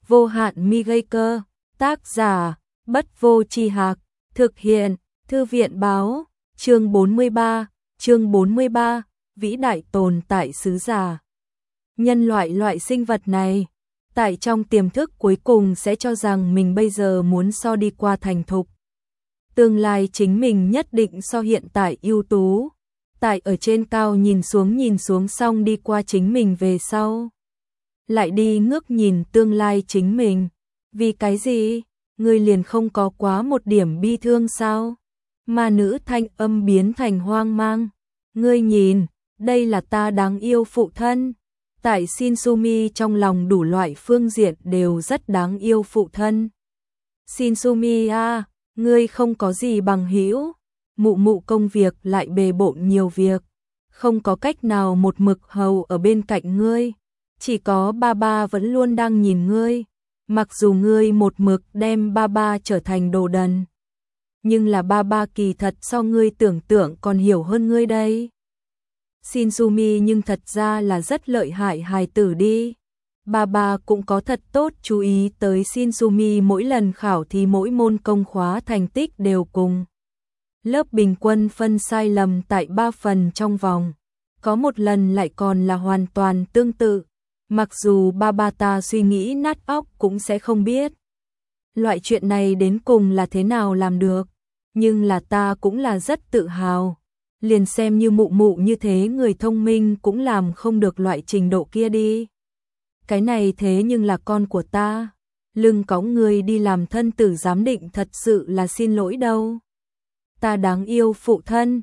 Vô hạn mi gây cơ, tác giả, Bất Vô Tri Hạc, thực hiện, Thư viện báo, chương 43, vĩ đại tồn tại sứ giả. Nhân loại sinh vật này, tại trong tiềm thức cuối cùng sẽ cho rằng mình bây giờ muốn so đi qua thành thục. Tương lai chính mình nhất định so hiện tại ưu tú. Tại ở trên cao nhìn xuống xong đi qua chính mình về sau. Lại đi ngước nhìn tương lai chính mình. Vì cái gì? Ngươi liền không có quá một điểm bi thương sao? Ma nữ thanh âm biến thành hoang mang. Ngươi nhìn, đây là ta đáng yêu phụ thân. Tại Shinsumi trong lòng đủ loại phương diện đều rất đáng yêu phụ thân. Shinsumi à, ngươi không có gì bằng hữu. Mụ công việc lại bề bộn nhiều việc. Không có cách nào một mực hầu ở bên cạnh ngươi. Chỉ có ba vẫn luôn đang nhìn ngươi. Mặc dù ngươi một mực đem ba trở thành đồ đần. Nhưng là ba kỳ thật so ngươi tưởng tượng còn hiểu hơn ngươi đây. Shinsumi nhưng thật ra là rất lợi hại hài tử đi. Ba cũng có thật tốt chú ý tới Shinsumi, mỗi lần khảo thì mỗi môn công khóa thành tích đều cùng lớp bình quân phân sai lầm tại 3 phần trong vòng. Có một lần lại còn là hoàn toàn tương tự. Mặc dù ba ta suy nghĩ nát óc cũng sẽ không biết loại chuyện này đến cùng là thế nào làm được. Nhưng là ta cũng là rất tự hào. Liền xem như mụ như thế người thông minh cũng làm không được loại trình độ kia đi. Cái này thế nhưng là con của ta. Lưng cõng người đi làm thân tử giám định thật sự là xin lỗi đâu. Ta đáng yêu phụ thân.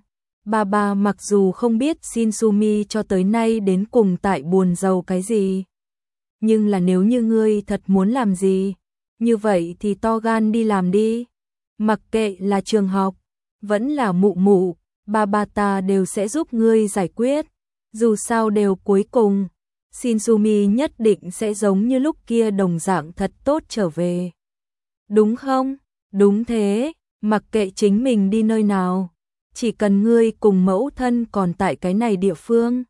Ba mặc dù không biết Shinsumi cho tới nay đến cùng tại buồn rầu cái gì. Nhưng là nếu như ngươi thật muốn làm gì, như vậy thì to gan đi làm đi. Mặc kệ là trường học, vẫn là mụ, ba ta đều sẽ giúp ngươi giải quyết. Dù sao đều cuối cùng, Shinsumi nhất định sẽ giống như lúc kia đồng dạng thật tốt trở về. Đúng không? Đúng thế, mặc kệ chính mình đi nơi nào. Chỉ cần ngươi cùng mẫu thân còn tại cái này địa phương,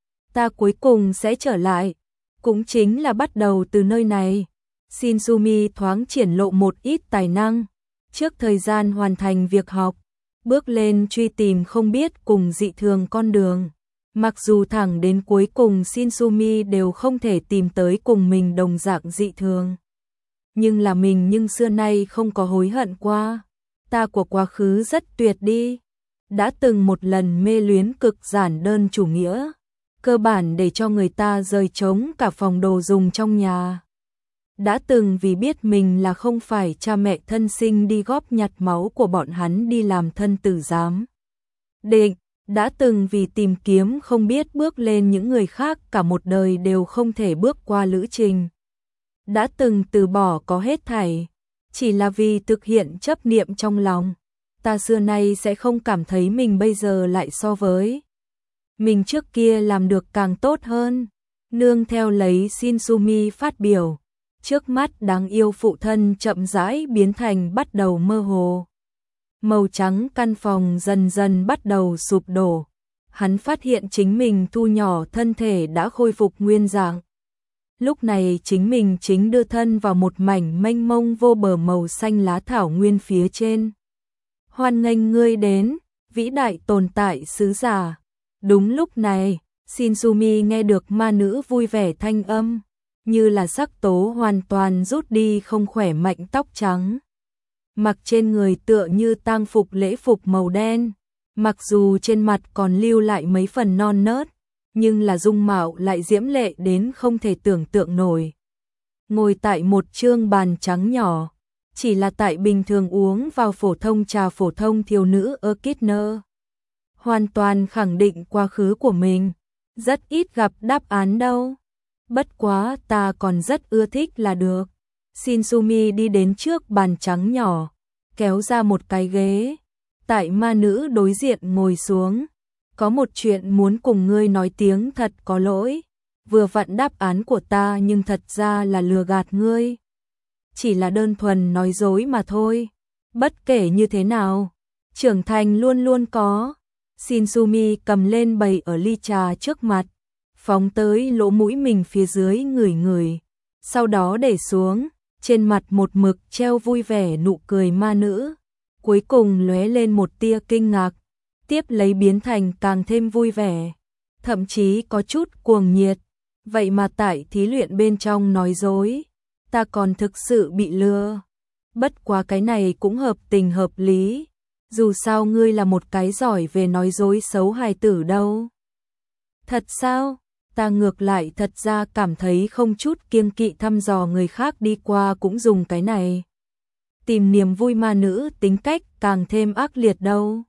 ta cuối cùng sẽ trở lại, cũng chính là bắt đầu từ nơi này. Shinsumi thoáng triển lộ một ít tài năng, trước thời gian hoàn thành việc học, bước lên truy tìm không biết cùng dị thường con đường. Mặc dù thẳng đến cuối cùng Shinsumi đều không thể tìm tới cùng mình đồng dạng dị thường. Nhưng là mình nhưng xưa nay không có hối hận qua. Ta của quá khứ rất tuyệt đi. Đã từng một lần mê luyến cực giản đơn chủ nghĩa, cơ bản để cho người ta rời trống cả phòng đồ dùng trong nhà. Đã từng vì biết mình là không phải cha mẹ thân sinh đi góp nhặt máu của bọn hắn đi làm thân tử giám định. Đã từng vì tìm kiếm không biết bước lên những người khác cả một đời đều không thể bước qua lữ trình. Đã từng từ bỏ có hết thảy, chỉ là vì thực hiện chấp niệm trong lòng. Ta xưa nay sẽ không cảm thấy mình bây giờ lại so với mình trước kia làm được càng tốt hơn. Nương theo lấy Shinsumi phát biểu, trước mắt đáng yêu phụ thân chậm rãi biến thành bắt đầu mơ hồ. Màu trắng căn phòng dần dần bắt đầu sụp đổ. Hắn phát hiện chính mình thu nhỏ thân thể đã khôi phục nguyên dạng. Lúc này chính mình chính đưa thân vào một mảnh mênh mông vô bờ màu xanh lá thảo nguyên phía trên. Hoan nghênh ngươi đến, vĩ đại tồn tại sứ giả. Đúng lúc này, Shinsumi nghe được ma nữ vui vẻ thanh âm, như là sắc tố hoàn toàn rút đi không khỏe mạnh tóc trắng. Mặc trên người tựa như tang phục lễ phục màu đen, mặc dù trên mặt còn lưu lại mấy phần non nớt, nhưng là dung mạo lại diễm lệ đến không thể tưởng tượng nổi. Ngồi tại một trương bàn trắng nhỏ, chỉ là tại bình thường uống vào phổ thông trà phổ thông thiếu nữ ở Kitner. Hoàn toàn khẳng định quá khứ của mình, rất ít gặp đáp án đâu. Bất quá ta còn rất ưa thích là được. Shinsumi đi đến trước bàn trắng nhỏ, kéo ra một cái ghế, tại ma nữ đối diện ngồi xuống. Có một chuyện muốn cùng ngươi nói tiếng thật có lỗi. Vừa vặn đáp án của ta nhưng thật ra là lừa gạt ngươi. Chỉ là đơn thuần nói dối mà thôi. Bất kể như thế nào, trưởng thành luôn luôn có. Shinsumi cầm lên bày ở ly trà trước mặt, phóng tới lỗ mũi mình phía dưới ngửi ngửi. sau đó để xuống, trên mặt một mực treo vui vẻ nụ cười ma nữ, cuối cùng lóe lên một tia kinh ngạc, tiếp lấy biến thành càng thêm vui vẻ, thậm chí có chút cuồng nhiệt. Vậy mà tại thí luyện bên trong nói dối, ta còn thực sự bị lừa. Bất quá cái này cũng hợp tình hợp lý, dù sao ngươi là một cái giỏi về nói dối xấu hài tử đâu. Thật sao? Ta ngược lại thật ra cảm thấy không chút kiêng kỵ thăm dò người khác đi qua cũng dùng cái này. Tìm niềm vui ma nữ tính cách càng thêm ác liệt đâu.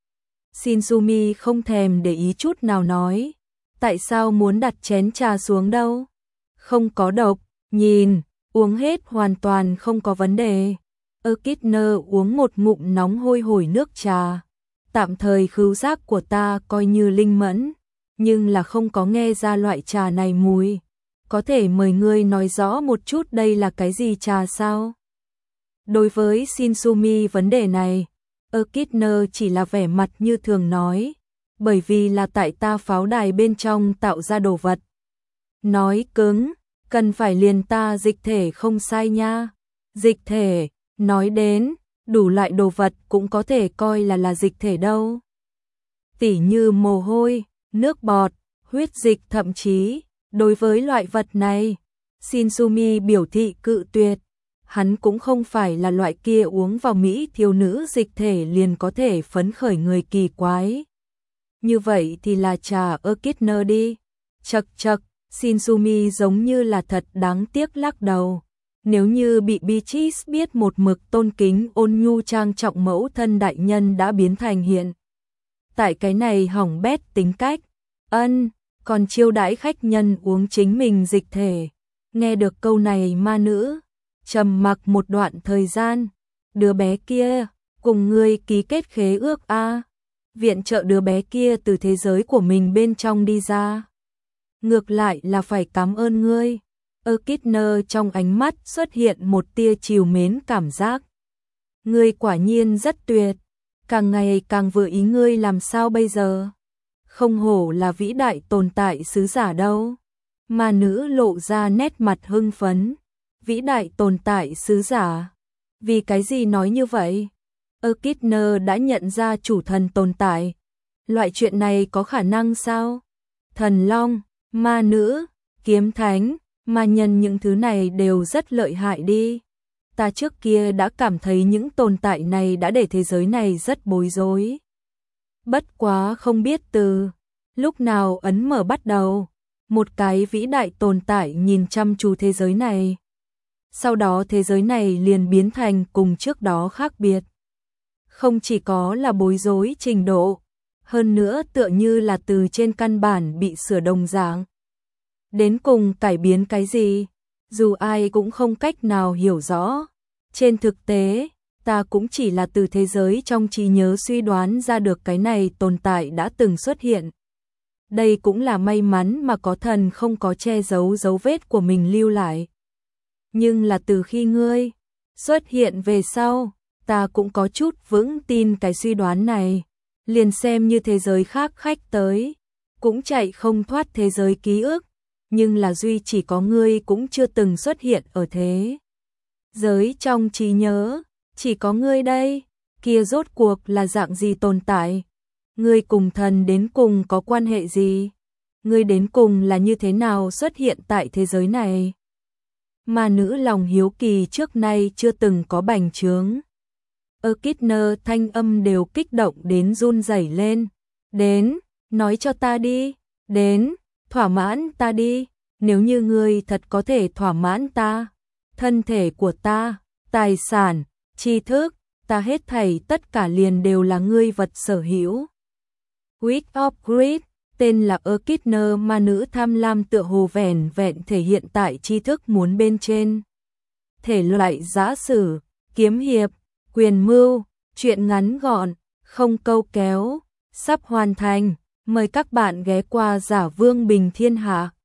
Shinzumi không thèm để ý chút nào nói. Tại sao muốn đặt chén trà xuống đâu? Không có độc, nhìn, uống hết hoàn toàn không có vấn đề. Ekidner uống một ngụm nóng hôi hổi nước trà. Tạm thời khứu giác của ta coi như linh mẫn, nhưng là không có nghe ra loại trà này mùi. Có thể mời ngươi nói rõ một chút đây là cái gì trà sao? Đối với Shinzumi vấn đề này, Ekidner chỉ là vẻ mặt như thường nói, bởi vì là tại ta pháo đài bên trong tạo ra đồ vật. Nói cứng, cần phải liền ta dịch thể không sai nha. Dịch thể, nói đến, đủ loại đồ vật cũng có thể coi là dịch thể đâu. Tỉ như mồ hôi, nước bọt, huyết dịch thậm chí, đối với loại vật này, Shinzumi biểu thị cự tuyệt. Hắn cũng không phải là loại kia uống vào Mỹ thiếu nữ dịch thể liền có thể phấn khởi người kỳ quái. Như vậy thì là trà Ekidner đi. Chậc chậc, Shinzumi giống như là thật đáng tiếc lắc đầu. Nếu như bị Beatrice biết một mực tôn kính ôn nhu trang trọng mẫu thân đại nhân đã biến thành hiện. Tại cái này hỏng bét tính cách, còn chiêu đãi khách nhân uống chính mình dịch thể. Nghe được câu này ma nữ trầm mặc một đoạn thời gian. Đứa bé kia, cùng ngươi ký kết khế ước a, viện trợ đứa bé kia từ thế giới của mình bên trong đi ra. Ngược lại là phải cảm ơn ngươi. Ekidner trong ánh mắt xuất hiện một tia trìu mến cảm giác. Ngươi quả nhiên rất tuyệt, càng ngày càng vừa ý ngươi làm sao bây giờ? Không hổ là vĩ đại tồn tại sứ giả đâu. Ma nữ lộ ra nét mặt hưng phấn. Vĩ đại tồn tại sứ giả. Vì cái gì nói như vậy? Ekidner đã nhận ra chủ thần tồn tại. Loại chuyện này có khả năng sao? Thần long, ma nữ, kiếm thánh, ma nhân những thứ này đều rất lợi hại đi. Ta trước kia đã cảm thấy những tồn tại này đã để thế giới này rất bối rối. Bất quá không biết từ lúc nào ấn mở bắt đầu, một cái vĩ đại tồn tại nhìn chăm chú thế giới này. Sau đó thế giới này liền biến thành cùng trước đó khác biệt. Không chỉ có là bối rối trình độ, hơn nữa tựa như là từ trên căn bản bị sửa đồng dạng. Đến cùng cải biến cái gì, dù ai cũng không cách nào hiểu rõ. Trên thực tế, ta cũng chỉ là từ thế giới trong trí nhớ suy đoán ra được cái này tồn tại đã từng xuất hiện. Đây cũng là may mắn mà có thần không có che giấu dấu vết của mình lưu lại. Nhưng là từ khi ngươi xuất hiện về sau, ta cũng có chút vững tin cái suy đoán này. Liền xem như thế giới khác khách tới, cũng chạy không thoát thế giới ký ức. Nhưng là duy chỉ có ngươi cũng chưa từng xuất hiện ở thế giới trong trí nhớ, chỉ có ngươi đây, kia rốt cuộc là dạng gì tồn tại? Ngươi cùng thần đến cùng có quan hệ gì? Ngươi đến cùng là như thế nào xuất hiện tại thế giới này? Ma nữ lòng hiếu kỳ trước nay chưa từng có bành trướng. Ekidner thanh âm đều kích động đến run rẩy lên. Đến, nói cho ta đi, đến, thỏa mãn ta đi, nếu như ngươi thật có thể thỏa mãn ta, thân thể của ta, tài sản, tri thức, ta hết thảy tất cả liền đều là ngươi vật sở hữu. Wit of Greed, tên là Ekidner ma nữ tham lam tựa hồ vẻn vẹn thể hiện tại tri thức muốn bên trên. Thể loại giả sử, kiếm hiệp, quyền mưu, truyện ngắn gọn, không câu kéo, sắp hoàn thành, mời các bạn ghé qua Giả Vương Bình Thiên Hạ.